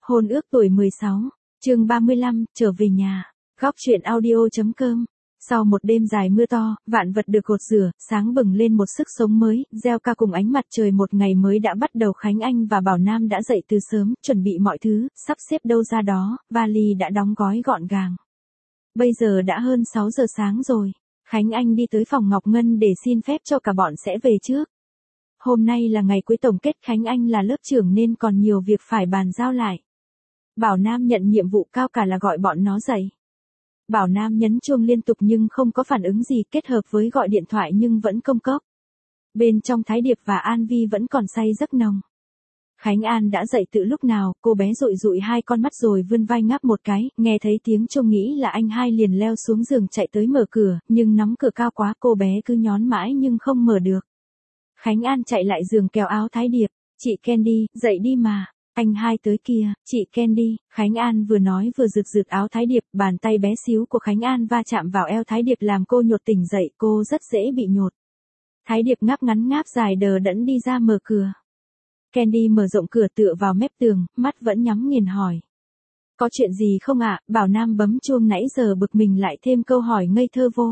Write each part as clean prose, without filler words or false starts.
Hôn ước tuổi 16, chương 35, trở về nhà. Góc truyện audio.com. Sau một đêm dài mưa to, vạn vật được gột rửa, sáng bừng lên một sức sống mới, gieo ca cùng ánh mặt trời một ngày mới đã bắt đầu. Khánh Anh và Bảo Nam đã dậy từ sớm, chuẩn bị mọi thứ, sắp xếp đâu ra đó, vali đã đóng gói gọn gàng. Bây giờ đã hơn 6 giờ sáng rồi. Khánh Anh đi tới phòng Ngọc Ngân để xin phép cho cả bọn sẽ về trước. Hôm nay là ngày cuối tổng kết, Khánh Anh là lớp trưởng nên còn nhiều việc phải bàn giao lại. Bảo Nam nhận nhiệm vụ cao cả là gọi bọn nó dậy. Bảo Nam nhấn chuông liên tục nhưng không có phản ứng gì, kết hợp với gọi điện thoại nhưng vẫn công cốc. Bên trong Thái Điệp và An Vi vẫn còn say giấc nồng. Khánh An đã dậy từ lúc nào, cô bé dụi dụi hai con mắt rồi vươn vai ngáp một cái, nghe thấy tiếng chuông nghĩ là anh hai liền leo xuống giường chạy tới mở cửa, nhưng nắm cửa cao quá, cô bé cứ nhón mãi nhưng không mở được. Khánh An chạy lại giường kéo áo Thái Điệp, "Chị Candy, dậy đi mà, anh hai tới kìa." "Chị Candy." Khánh An vừa nói vừa rượt rượt áo Thái Điệp, bàn tay bé xíu của Khánh An va chạm vào eo Thái Điệp làm cô nhột tỉnh dậy, cô rất dễ bị nhột. Thái Điệp ngáp ngắn ngáp dài đờ đẫn đi ra mở cửa. Candy mở rộng cửa tựa vào mép tường, mắt vẫn nhắm nghiền hỏi. "Có chuyện gì không ạ?" Bảo Nam bấm chuông nãy giờ bực mình lại thêm câu hỏi ngây thơ vô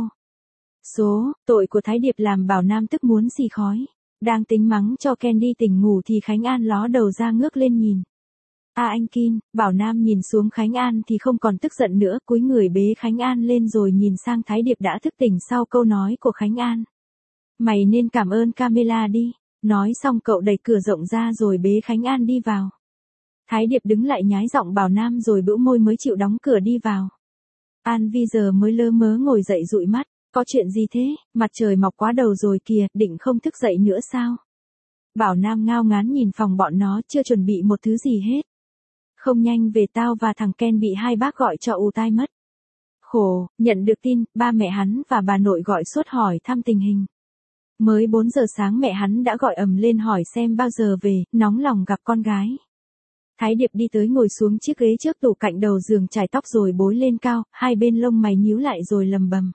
số, tội của Thái Điệp làm Bảo Nam tức muốn xì khói. Đang tính mắng cho Candy tỉnh ngủ thì Khánh An ló đầu ra ngước lên nhìn. Anh Kin." Bảo Nam nhìn xuống Khánh An thì không còn tức giận nữa, cúi người bế Khánh An lên rồi nhìn sang Thái Điệp đã thức tỉnh sau câu nói của Khánh An. "Mày nên cảm ơn Camilla đi." Nói xong cậu đẩy cửa rộng ra rồi bế Khánh An đi vào. Thái Điệp đứng lại nhái giọng Bảo Nam rồi bĩu môi mới chịu đóng cửa đi vào. An Vi giờ mới lơ mớ ngồi dậy dụi mắt. "Có chuyện gì thế? Mặt trời mọc quá đầu rồi kìa, định không thức dậy nữa sao?" Bảo Nam ngao ngán nhìn phòng bọn nó, chưa chuẩn bị một thứ gì hết. "Không nhanh về tao và thằng Ken bị hai bác gọi cho ù tai mất." Khổ, nhận được tin, ba mẹ hắn và bà nội gọi suốt hỏi thăm tình hình. Mới 4 giờ sáng mẹ hắn đã gọi ầm lên hỏi xem bao giờ về, nóng lòng gặp con gái. Thái Điệp đi tới ngồi xuống chiếc ghế trước tủ cạnh đầu giường chải tóc rồi bối lên cao, hai bên lông mày nhíu lại rồi lầm bầm.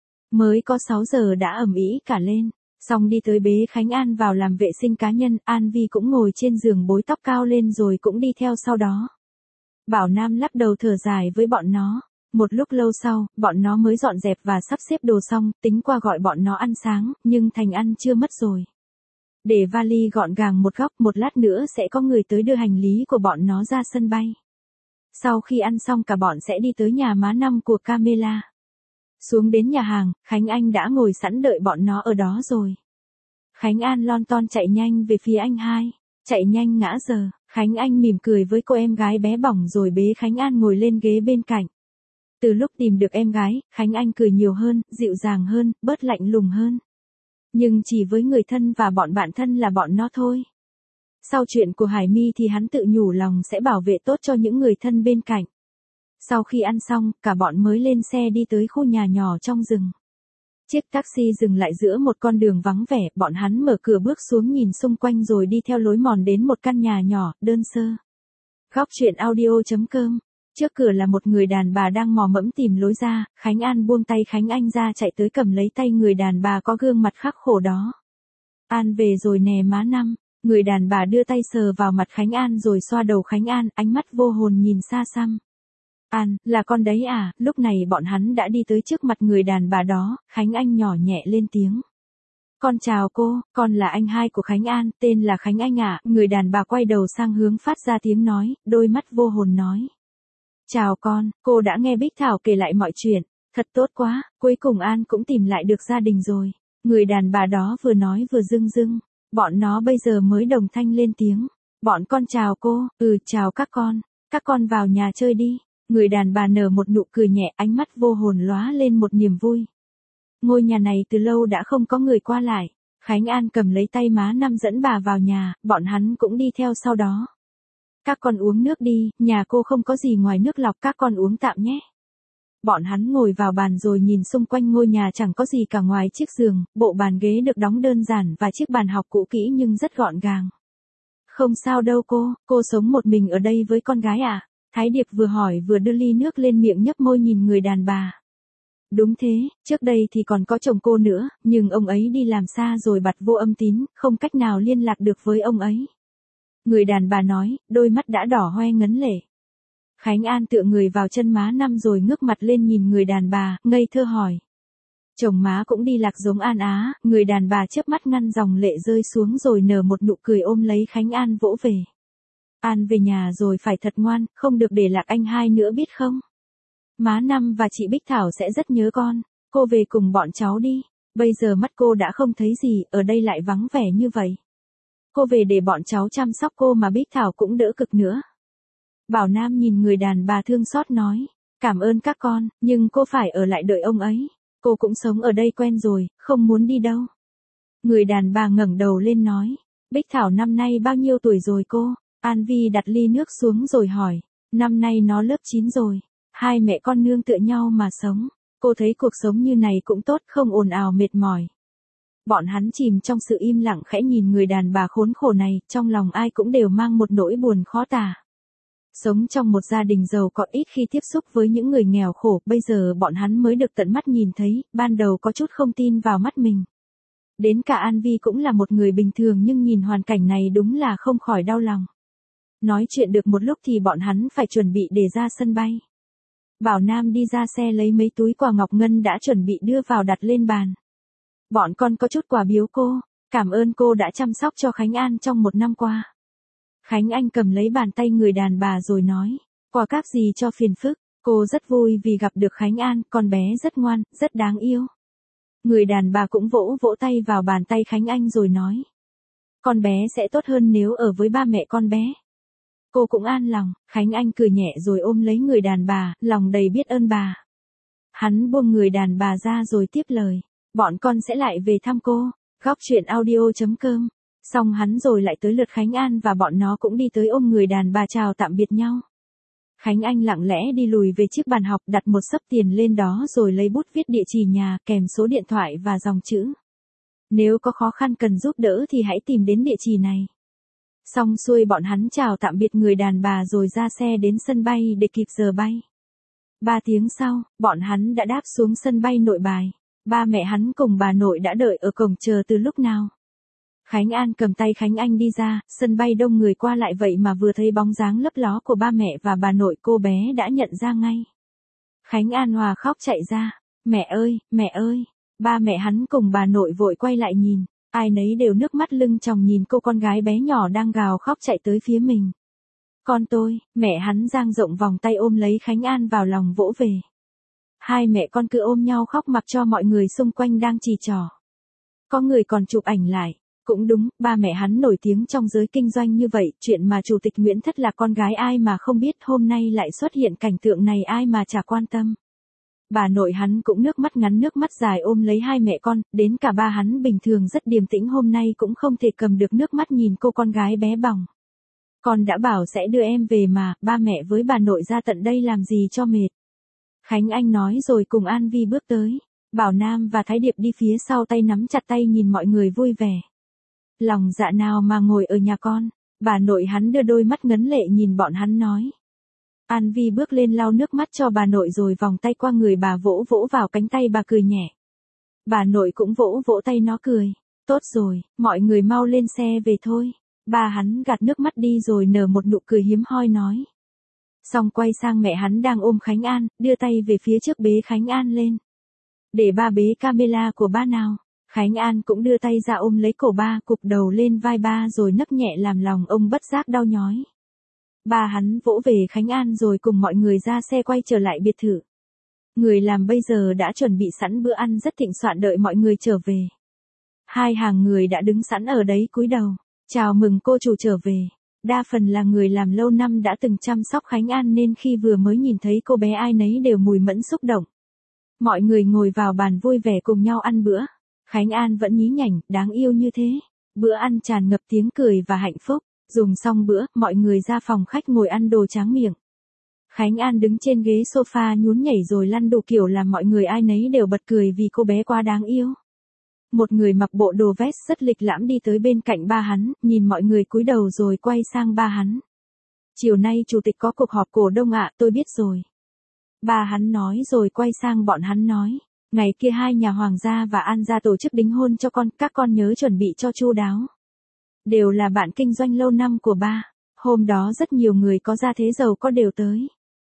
Mới có 6 giờ đã ầm ĩ cả lên, xong đi tới bế Khánh An vào làm vệ sinh cá nhân, An Vi cũng ngồi trên giường bối tóc cao lên rồi cũng đi theo sau đó. Bảo Nam lắc đầu thở dài với bọn nó. Một lúc lâu sau, bọn nó mới dọn dẹp và sắp xếp đồ xong, tính qua gọi bọn nó ăn sáng, nhưng thành ăn chưa mất rồi. Để vali gọn gàng một góc, một lát nữa sẽ có người tới đưa hành lý của bọn nó ra sân bay. Sau khi ăn xong cả bọn sẽ đi tới nhà má năm của Camilla. Xuống đến nhà hàng, Khánh Anh đã ngồi sẵn đợi bọn nó ở đó rồi. Khánh An lon ton chạy nhanh về phía anh hai. Chạy nhanh ngã giờ, Khánh Anh mỉm cười với cô em gái bé bỏng rồi bế Khánh An ngồi lên ghế bên cạnh. Từ lúc tìm được em gái, Khánh Anh cười nhiều hơn, dịu dàng hơn, bớt lạnh lùng hơn. Nhưng chỉ với người thân và bọn bạn thân là bọn nó thôi. Sau chuyện của Hải My thì hắn tự nhủ lòng sẽ bảo vệ tốt cho những người thân bên cạnh. Sau khi ăn xong, cả bọn mới lên xe đi tới khu nhà nhỏ trong rừng. Chiếc taxi dừng lại giữa một con đường vắng vẻ, bọn hắn mở cửa bước xuống nhìn xung quanh rồi đi theo lối mòn đến một căn nhà nhỏ, đơn sơ. Góc truyện audio.com. Trước cửa là một người đàn bà đang mò mẫm tìm lối ra, Khánh An buông tay Khánh Anh ra chạy tới cầm lấy tay người đàn bà có gương mặt khắc khổ đó. "An về rồi nè má năm." Người đàn bà đưa tay sờ vào mặt Khánh An rồi xoa đầu Khánh An, ánh mắt vô hồn nhìn xa xăm. "An, là con đấy à?" Lúc này bọn hắn đã đi tới trước mặt người đàn bà đó, Khánh Anh nhỏ nhẹ lên tiếng. "Con chào cô, con là anh hai của Khánh An, tên là Khánh Anh ạ." Người đàn bà quay đầu sang hướng phát ra tiếng nói, đôi mắt vô hồn nói. "Chào con, cô đã nghe Bích Thảo kể lại mọi chuyện, thật tốt quá, cuối cùng An cũng tìm lại được gia đình rồi." Người đàn bà đó vừa nói vừa rưng rưng, bọn nó bây giờ mới đồng thanh lên tiếng. "Bọn con chào cô." Chào các con vào nhà chơi đi." Người đàn bà nở một nụ cười nhẹ, ánh mắt vô hồn lóa lên một niềm vui. Ngôi nhà này từ lâu đã không có người qua lại. Khánh An cầm lấy tay má năm dẫn bà vào nhà, bọn hắn cũng đi theo sau đó. "Các con uống nước đi, nhà cô không có gì ngoài nước lọc, các con uống tạm nhé." Bọn hắn ngồi vào bàn rồi nhìn xung quanh ngôi nhà chẳng có gì cả ngoài chiếc giường, bộ bàn ghế được đóng đơn giản và chiếc bàn học cũ kỹ nhưng rất gọn gàng. "Không sao đâu cô sống một mình ở đây với con gái à?" Thái Điệp vừa hỏi vừa đưa ly nước lên miệng nhấp môi nhìn người đàn bà. "Đúng thế, trước đây thì còn có chồng cô nữa, nhưng ông ấy đi làm xa rồi bặt vô âm tín, không cách nào liên lạc được với ông ấy." Người đàn bà nói, đôi mắt đã đỏ hoe ngấn lệ. Khánh An tựa người vào chân má Năm rồi ngước mặt lên nhìn người đàn bà, ngây thơ hỏi. Chồng má cũng đi lạc giống An á, người đàn bà chớp mắt ngăn dòng lệ rơi xuống rồi nở một nụ cười ôm lấy Khánh An vỗ về. An về nhà rồi phải thật ngoan, không được để lạc anh hai nữa biết không? Má Năm và chị Bích Thảo sẽ rất nhớ con, cô về cùng bọn cháu đi, bây giờ mắt cô đã không thấy gì, ở đây lại vắng vẻ như vậy. Cô về để bọn cháu chăm sóc cô mà Bích Thảo cũng đỡ cực nữa. Bảo Nam nhìn người đàn bà thương xót nói, cảm ơn các con, nhưng cô phải ở lại đợi ông ấy. Cô cũng sống ở đây quen rồi, không muốn đi đâu. Người đàn bà ngẩng đầu lên nói, Bích Thảo năm nay bao nhiêu tuổi rồi cô? An Vi đặt ly nước xuống rồi hỏi, năm nay nó lớp 9 rồi. Hai mẹ con nương tựa nhau mà sống. Cô thấy cuộc sống như này cũng tốt, không ồn ào mệt mỏi. Bọn hắn chìm trong sự im lặng khẽ nhìn người đàn bà khốn khổ này, trong lòng ai cũng đều mang một nỗi buồn khó tả. Sống trong một gia đình giàu có ít khi tiếp xúc với những người nghèo khổ, bây giờ bọn hắn mới được tận mắt nhìn thấy, ban đầu có chút không tin vào mắt mình. Đến cả An Vi cũng là một người bình thường nhưng nhìn hoàn cảnh này đúng là không khỏi đau lòng. Nói chuyện được một lúc thì bọn hắn phải chuẩn bị để ra sân bay. Bảo Nam đi ra xe lấy mấy túi quà ngọc ngân đã chuẩn bị đưa vào đặt lên bàn. Bọn con có chút quà biếu cô, cảm ơn cô đã chăm sóc cho Khánh An trong một năm qua. Khánh Anh cầm lấy bàn tay người đàn bà rồi nói, quà cáp gì cho phiền phức, cô rất vui vì gặp được Khánh An, con bé rất ngoan, rất đáng yêu. Người đàn bà cũng vỗ vỗ tay vào bàn tay Khánh Anh rồi nói, con bé sẽ tốt hơn nếu ở với ba mẹ con bé. Cô cũng an lòng, Khánh Anh cười nhẹ rồi ôm lấy người đàn bà, lòng đầy biết ơn bà. Hắn buông người đàn bà ra rồi tiếp lời, bọn con sẽ lại về thăm cô. Góc truyện audio.com. Xong hắn rồi lại tới lượt Khánh An và bọn nó cũng đi tới ôm người đàn bà chào tạm biệt nhau. Khánh Anh lặng lẽ đi lùi về chiếc bàn học, đặt một xấp tiền lên đó rồi lấy bút viết địa chỉ nhà kèm số điện thoại và dòng chữ. Nếu có khó khăn cần giúp đỡ thì hãy tìm đến địa chỉ này. Xong xuôi bọn hắn chào tạm biệt người đàn bà rồi ra xe đến sân bay để kịp giờ bay. 3 tiếng sau, bọn hắn đã đáp xuống sân bay Nội Bài. Ba mẹ hắn cùng bà nội đã đợi ở cổng chờ từ lúc nào. Khánh An cầm tay Khánh Anh đi ra, sân bay đông người qua lại vậy mà vừa thấy bóng dáng lấp ló của ba mẹ và bà nội cô bé đã nhận ra ngay. Khánh An hòa khóc chạy ra, mẹ ơi, ba mẹ hắn cùng bà nội vội quay lại nhìn, ai nấy đều nước mắt lưng tròng nhìn cô con gái bé nhỏ đang gào khóc chạy tới phía mình. Con tôi, mẹ hắn dang rộng vòng tay ôm lấy Khánh An vào lòng vỗ về. Hai mẹ con cứ ôm nhau khóc mặc cho mọi người xung quanh đang chỉ trỏ. Có người còn chụp ảnh lại. Cũng đúng, ba mẹ hắn nổi tiếng trong giới kinh doanh như vậy, chuyện mà Chủ tịch Nguyễn Thất là con gái ai mà không biết, hôm nay lại xuất hiện cảnh tượng này ai mà chả quan tâm. Bà nội hắn cũng nước mắt ngắn nước mắt dài ôm lấy hai mẹ con, đến cả ba hắn bình thường rất điềm tĩnh hôm nay cũng không thể cầm được nước mắt nhìn cô con gái bé bỏng. Con đã bảo sẽ đưa em về mà, ba mẹ với bà nội ra tận đây làm gì cho mệt. Khánh Anh nói rồi cùng An Vi bước tới. Bảo Nam và Thái Điệp đi phía sau tay nắm chặt tay nhìn mọi người vui vẻ. Lòng dạ nào mà ngồi ở nhà con, bà nội hắn đưa đôi mắt ngấn lệ nhìn bọn hắn nói. An Vi bước lên lau nước mắt cho bà nội rồi vòng tay qua người bà vỗ vỗ vào cánh tay bà cười nhẹ. Bà nội cũng vỗ vỗ tay nó cười. Tốt rồi, mọi người mau lên xe về thôi. Bà hắn gạt nước mắt đi rồi nở một nụ cười hiếm hoi nói. Xong quay sang mẹ hắn đang ôm Khánh An, đưa tay về phía trước bế Khánh An lên. Để ba bế camera của ba nào. Khánh An cũng đưa tay ra ôm lấy cổ ba, cụp đầu lên vai ba rồi nấc nhẹ làm lòng ông bất giác đau nhói. Ba hắn vỗ về Khánh An rồi cùng mọi người ra xe quay trở lại biệt thự. Người làm bây giờ đã chuẩn bị sẵn bữa ăn rất thịnh soạn đợi mọi người trở về. Hai hàng người đã đứng sẵn ở đấy cúi đầu, chào mừng cô chủ trở về. Đa phần là người làm lâu năm đã từng chăm sóc Khánh An nên khi vừa mới nhìn thấy cô bé ai nấy đều mùi mẫn xúc động. Mọi người ngồi vào bàn vui vẻ cùng nhau ăn bữa. Khánh An vẫn nhí nhảnh, đáng yêu như thế. Bữa ăn tràn ngập tiếng cười và hạnh phúc. Dùng xong bữa, mọi người ra phòng khách ngồi ăn đồ tráng miệng. Khánh An đứng trên ghế sofa nhún nhảy rồi lăn đủ kiểu làm mọi người ai nấy đều bật cười vì cô bé quá đáng yêu. Một người mặc bộ đồ vest rất lịch lãm đi tới bên cạnh ba hắn, nhìn mọi người cúi đầu rồi quay sang ba hắn. Chiều nay chủ tịch có cuộc họp cổ đông ạ, tôi biết rồi. Ba hắn nói rồi quay sang bọn hắn nói. Ngày kia hai nhà Hoàng gia và An gia tổ chức đính hôn cho con, các con nhớ chuẩn bị cho chu đáo. Đều là bạn kinh doanh lâu năm của ba. Hôm đó rất nhiều người có gia thế giàu có đều tới.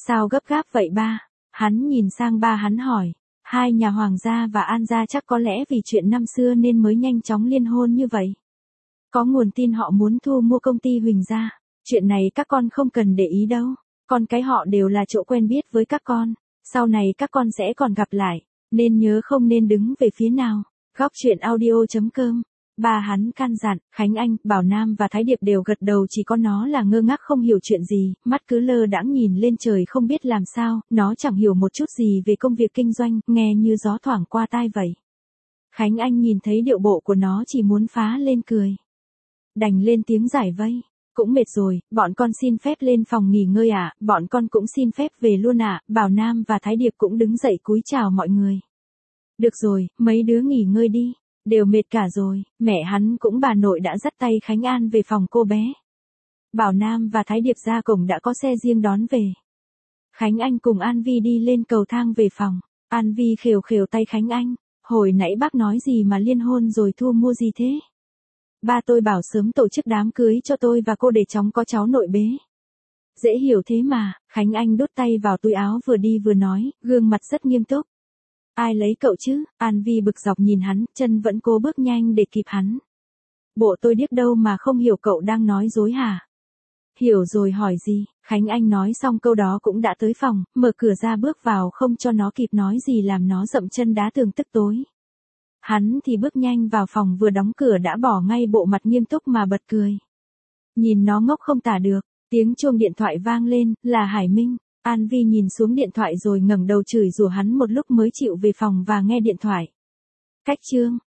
Sao gấp gáp vậy ba? Hắn nhìn sang ba hắn hỏi. Hai nhà Hoàng gia và An gia chắc có lẽ vì chuyện năm xưa nên mới nhanh chóng liên hôn như vậy. Có nguồn tin họ muốn thu mua công ty Huỳnh gia. Chuyện này các con không cần để ý đâu. Con cái họ đều là chỗ quen biết với các con. Sau này các con sẽ còn gặp lại. Nên nhớ không nên đứng về phía nào. Góc truyện audio.com. Ba hắn can dặn, Khánh Anh, Bảo Nam và Thái Điệp đều gật đầu, chỉ có nó là ngơ ngác không hiểu chuyện gì, mắt cứ lơ đãng nhìn lên trời không biết làm sao, nó chẳng hiểu một chút gì về công việc kinh doanh, nghe như gió thoảng qua tai vậy. Khánh Anh nhìn thấy điệu bộ của nó chỉ muốn phá lên cười. Đành lên tiếng giải vây. Cũng mệt rồi, bọn con xin phép lên phòng nghỉ ngơi ạ, bọn con cũng xin phép về luôn ạ. Bảo Nam và Thái Điệp cũng đứng dậy cúi chào mọi người. Được rồi, mấy đứa nghỉ ngơi đi. Đều mệt cả rồi, mẹ hắn cũng bà nội đã dắt tay Khánh An về phòng cô bé. Bảo Nam và Thái Điệp ra cổng đã có xe riêng đón về. Khánh Anh cùng An Vi đi lên cầu thang về phòng. An Vi khều khều tay Khánh Anh. Hồi nãy bác nói gì mà liên hôn rồi thu mua gì thế? Ba tôi bảo sớm tổ chức đám cưới cho tôi và cô để chóng có cháu nội bế. Dễ hiểu thế mà, Khánh Anh đút tay vào túi áo vừa đi vừa nói, gương mặt rất nghiêm túc. Ai lấy cậu chứ? An Vi bực dọc nhìn hắn, chân vẫn cố bước nhanh để kịp hắn. Bộ tôi điếc đâu mà không hiểu cậu đang nói dối hả? Hiểu rồi hỏi gì? Khánh Anh nói xong câu đó cũng đã tới phòng, mở cửa ra bước vào không cho nó kịp nói gì làm nó dậm chân đá tường tức tối. Hắn thì bước nhanh vào phòng vừa đóng cửa đã bỏ ngay bộ mặt nghiêm túc mà bật cười. Nhìn nó ngốc không tả được, tiếng chuông điện thoại vang lên, là Hải Minh. An Vi nhìn xuống điện thoại rồi ngẩng đầu chửi rủa hắn một lúc mới chịu về phòng và nghe điện thoại. Cách chương